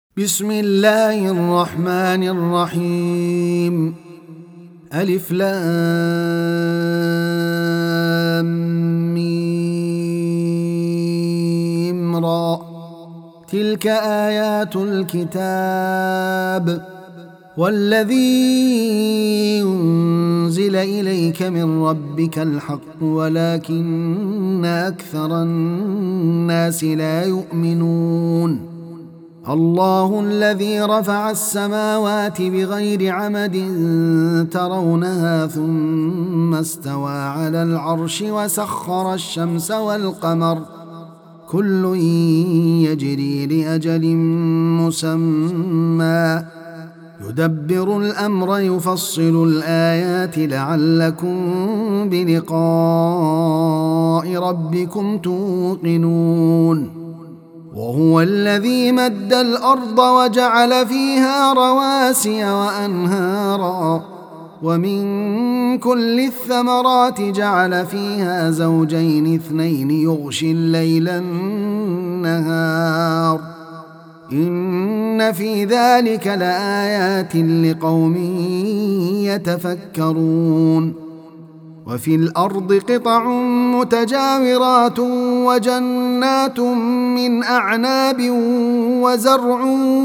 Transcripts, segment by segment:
بسم الله الرحمن الرحيم. ألف لام ميم را. تلك آيات الكتاب والذي أنزل إليك من ربك الحق ولكن أكثر الناس لا يؤمنون. الله الذي رفع السماوات بغير عمد ترونها ثم استوى على العرش وسخر الشمس والقمر كل يجري لأجل مسمى يدبر الأمر يفصل الآيات لعلكم بلقاء ربكم توقنون. وهو الذي مد الأرض وجعل فيها رواسي وأنهارا ومن كل الثمرات جعل فيها زوجين اثنين يغشي الليل النهار إن في ذلك لآيات لقوم يتفكرون. وفي الأرض قطع متجاورات وجنات من أعناب وزرع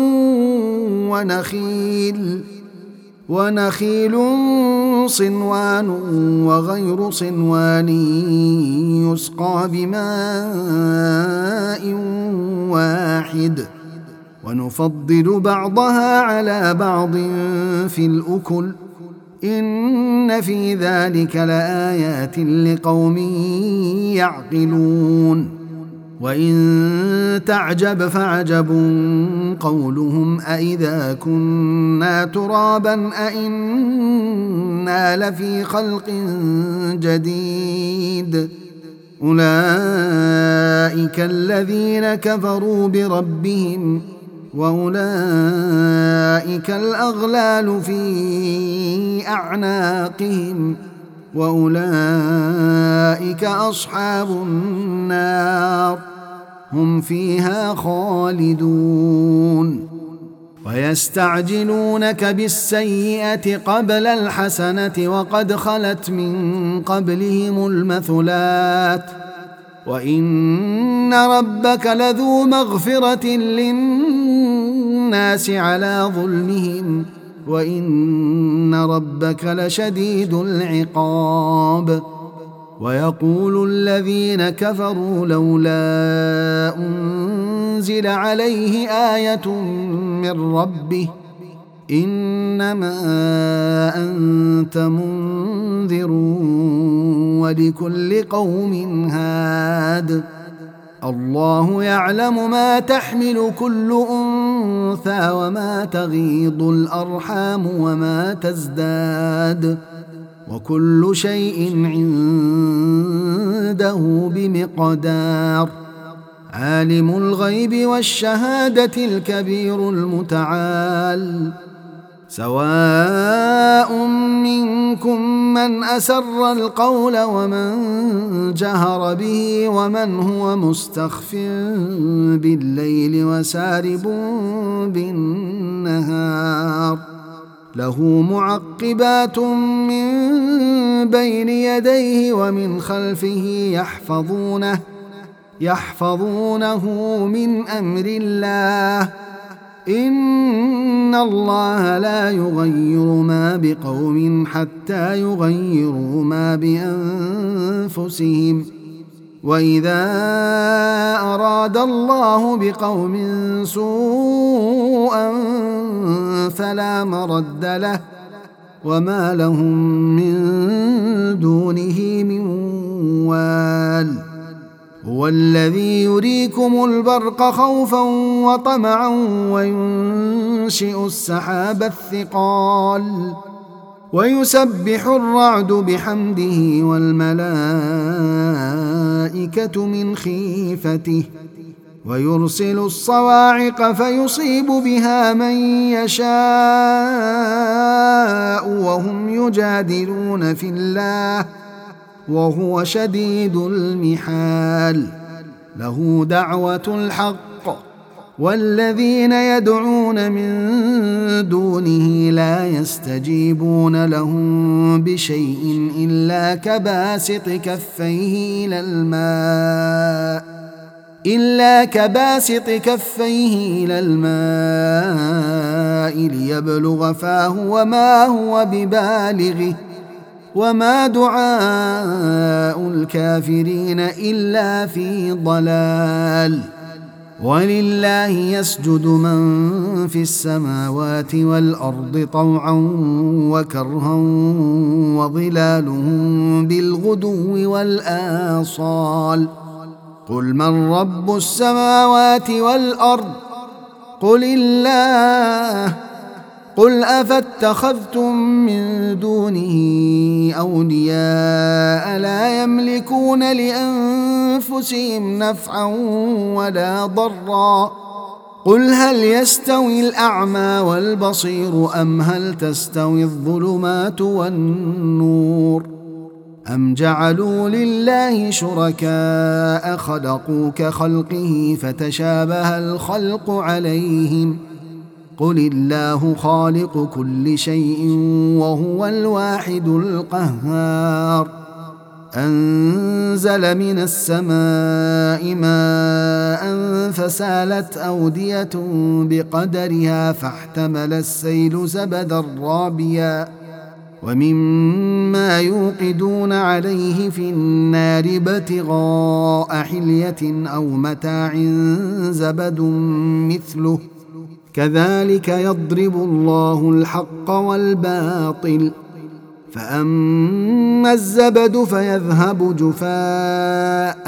ونخيل صنوان وغير صنوان يسقى بماء واحد ونفضل بعضها على بعض في الأكل إن في ذلك لآيات لقوم يعقلون. وإن تعجب فعجب قولهم أإذا كنا ترابا أإنا لفي خلق جديد أولئك الذين كفروا بربهم وأولئك الأغلال في أعناقهم وأولئك أصحاب النار هم فيها خالدون. ويستعجلونك بالسيئة قبل الحسنة وقد خلت من قبلهم المثلات وإن ربك لذو مغفرة للناس على ظلمهم وإن ربك لشديد العقاب. ويقول الذين كفروا لولا أنزل عليه آية من ربه إنما أنت منذر ولكل قوم هاد الله يعلم ما تحمل كل أنثى وما تغيض الأرحام وما تزداد وكل شيء عنده بمقدار. عالم الغيب والشهادة الكبير المتعال سواء منكم من أسر القول ومن جهر به ومن هو مستخف بالليل وسارب بالنهار له معقبات من بين يديه ومن خلفه يحفظونه من أمر الله إن الله لا يغير ما بقوم حتى يغيروا ما بأنفسهم وإذا أراد الله بقوم سوءا فلا مرد له وما لهم من دونه من وال. هو الذي يريكم البرق خوفا وطمعا وينشئ السحاب الثقال ويسبح الرعد بحمده والملائكة من خيفته ويرسل الصواعق فيصيب بها من يشاء وهم يجادلون في الله وهو شديد المحال له دعوة الحق والذين يدعون من دونه لا يستجيبون لهم بشيء إلا كباسط كفيه إلى الماء ليبلغ فاه وما هو ببالغه وما دعاء الكافرين إلا في ضلال. ولله يسجد من في السماوات والأرض طوعا وكرها وظلالهم بالغدو والآصال. قل من رب السماوات والأرض قل الله. قل أفاتخذتم من دونه أولياء لا يملكون لأنفسهم نفعا ولا ضرا. قل هل يستوي الأعمى والبصير أم هل تستوي الظلمات والنور أم جعلوا لله شركاء خلقوا كخلقه فتشابه الخلق عليهم. قل الله خالق كل شيء وهو الواحد القهار. أنزل من السماء ماء فسالت أودية بقدرها فاحتمل السيل زبدا رابيا ومما يوقدون عليه في النار ابتغاء حلية أو متاع زبد مثله كذلك يضرب الله الحق والباطل. فأما الزبد فيذهب جفاء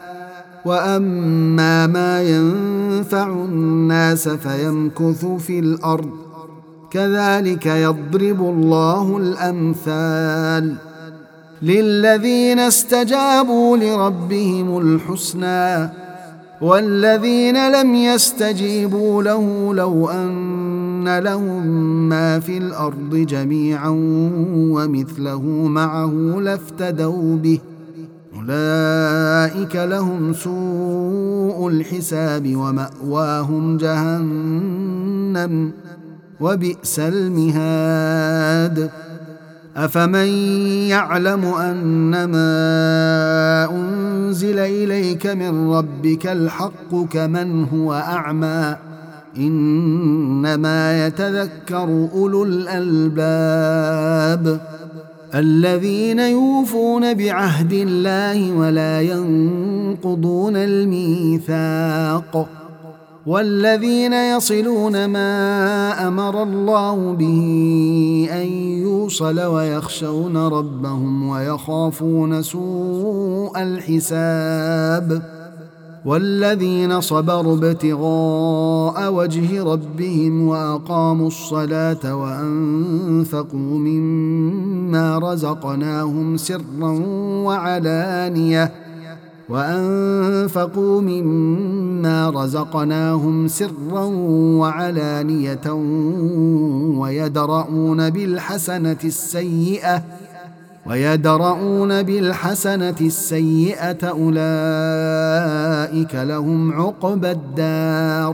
وأما ما ينفع الناس فيمكث في الأرض كذلك يضرب الله الأمثال. للذين استجابوا لربهم الحسنى والذين لم يستجيبوا له لو أن لهم ما في الأرض جميعا ومثله معه لافتدوا به أولئك لهم سوء الحساب ومأواهم جهنم وبئس المهاد. أفمن يعلم أنما أنزل إليك من ربك الحق كمن هو أعمى إنما يتذكر أولو الألباب الذين يوفون بعهد الله ولا ينقضون الميثاق والذين يصلون ما أمر الله به أن يوصل ويخشون ربهم ويخافون سوء الحساب والذين صبروا ابتغاء وجه ربهم وأقاموا الصلاة وأنفقوا مما رزقناهم سرا وعلانية ويدرؤون بالحسنة السيئة أولئك لهم عقبى الدار.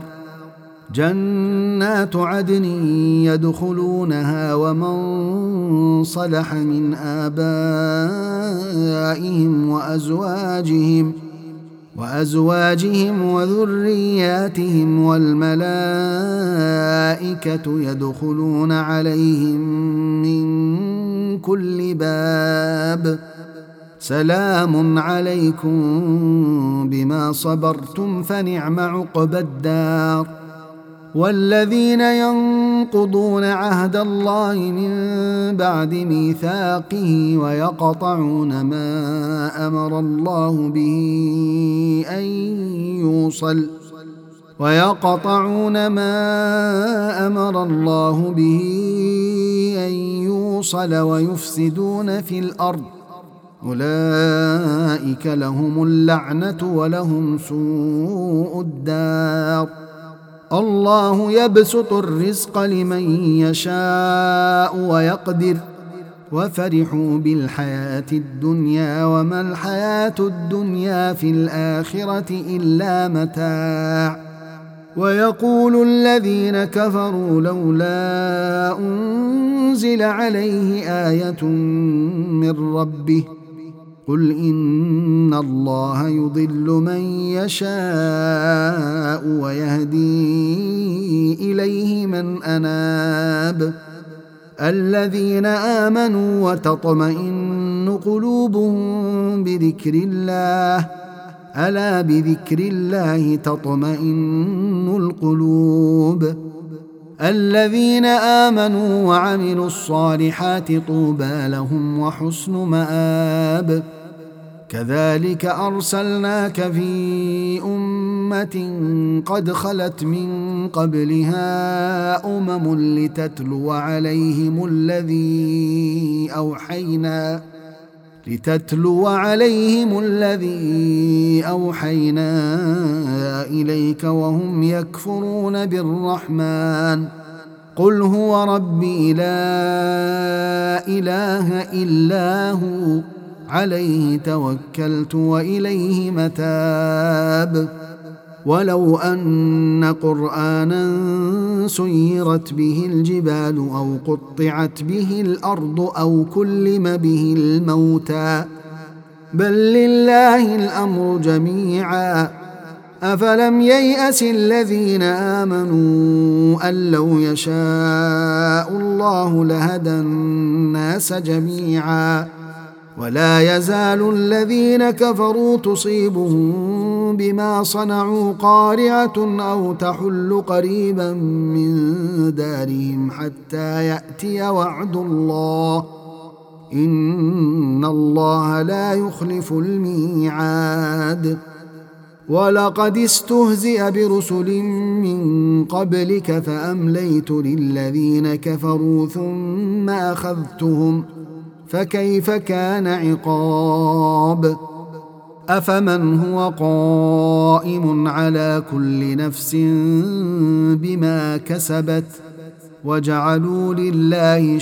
جنات عدن يدخلونها ومن صلح من آبائهم وأزواجهم وذرياتهم والملائكة يدخلون عليهم من كل باب سلام عليكم بما صبرتم فنعم عقبى الدار. والذين ينقضون عهد الله من بعد ميثاقه ويقطعون ما أمر الله به أن يوصل ويفسدون في الأرض أولئك لهم اللعنة ولهم سوء الدار. الله يبسط الرزق لمن يشاء ويقدر وفرحوا بالحياة الدنيا وما الحياة الدنيا في الآخرة إلا متاع ويقول الذين كفروا لولا أنزل عليه آية من ربه قل إن الله يضل من يشاء ويهدي إليه من أناب الذين آمنوا وتطمئن قلوبهم بذكر الله ألا بذكر الله تطمئن القلوب الذين آمنوا وعملوا الصالحات طوبى لهم وحسن مآب كذلك أرسلناك في أمة قد خلت من قبلها لتتلو عليهم الذي أوحينا إليك وهم يكفرون بالرحمن قل هو ربي لا إله إلا هو عليه توكلت وإليه متاب ولو أن قرآنا سيرت به الجبال أو قطعت به الأرض أو كلم به الموتى بل لله الأمر جميعا أفلم ييأس الذين آمنوا أن لو يشاء الله لهدى الناس جميعا ولا يزال الذين كفروا تصيبهم بما صنعوا قارعة أو تحل قريبا من دارهم حتى يأتي وعد الله إن الله لا يخلف الميعاد ولقد استهزئ برسل من قبلك فأمليت للذين كفروا ثم أخذتهم فكيف كان عقاب أفمن هو قائم على كل نفس بما كسبت وجعلوا لله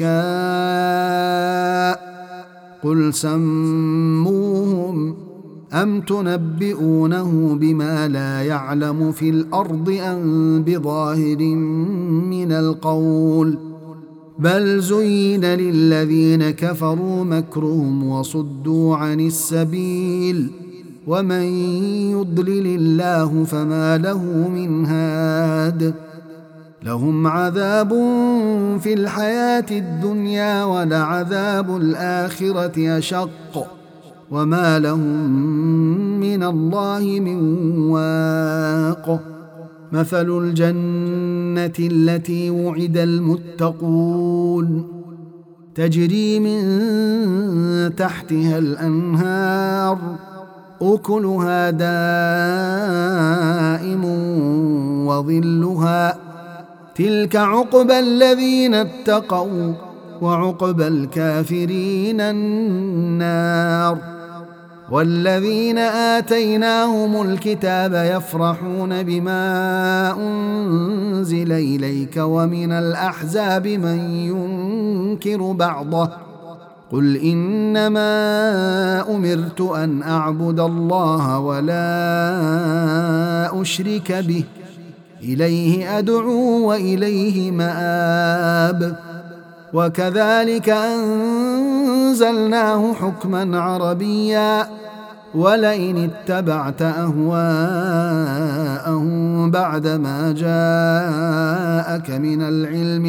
شركاء قل سموهم أم تنبئونه بما لا يعلم في الأرض أم بظاهر من القول بل زين للذين كفروا مكرهم وصدوا عن السبيل ومن يضلل الله فما له من هاد لهم عذاب في الحياة الدنيا ولعذاب الآخرة أشق وما لهم من الله من واق مثل الجنة التي وعد المتقون تجري من تحتها الأنهار أكلها دائم وظلها تلك عقبى الذين اتقوا وعقبى الكافرين النار والذين آتيناهم الكتاب يفرحون بما أنزل إليك ومن الأحزاب من ينكر بعضه قل إنما أمرت أن أعبد الله ولا أشرك به إليه أدعو وإليه مآب وكذلك أنزلناه حكما عربيا ولئن اتبعت أهواءهم بعدما جاءك من العلم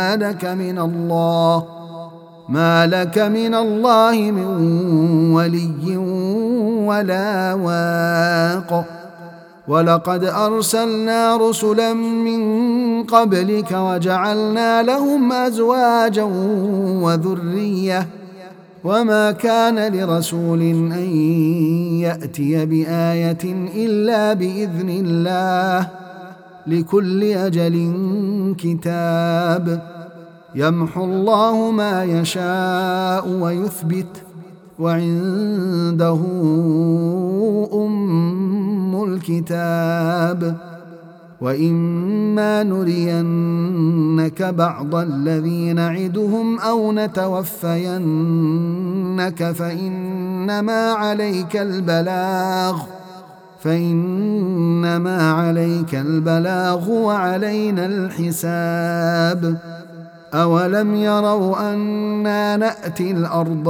ما لك من الله من ولي ولا واق ولقد أرسلنا رسلا من قبلك وجعلنا لهم أزواجا وذرية وما كان لرسول أن يأتي بآية إلا بإذن الله لكل أجل كتاب يمحو الله ما يشاء ويثبت وعنده أم الكتاب وإما نرينك بعض الذي نعدهم أو نتوفينك فإنما عليك البلاغ فإنما عليك البلاغ وعلينا الحساب. أولم يروا أنا نأتي الأرض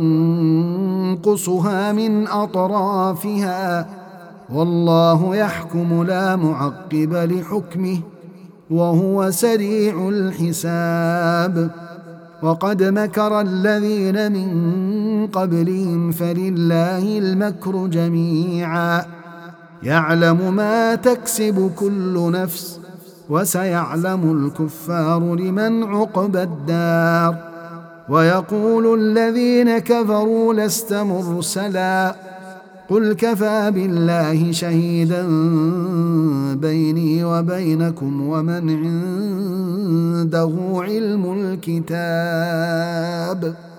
ننقصها من أطرافها والله يحكم لا معقب لحكمه وهو سريع الحساب. وقد مكر الذين من قبلهم فلله المكر جميعا يعلم ما تكسب كل نفس وسيعلم الكفار لمن عقبى الدار. ويقول الذين كفروا لست مرسلا قل كفى بالله شهيدا بيني وبينكم ومن عنده علم الكتاب.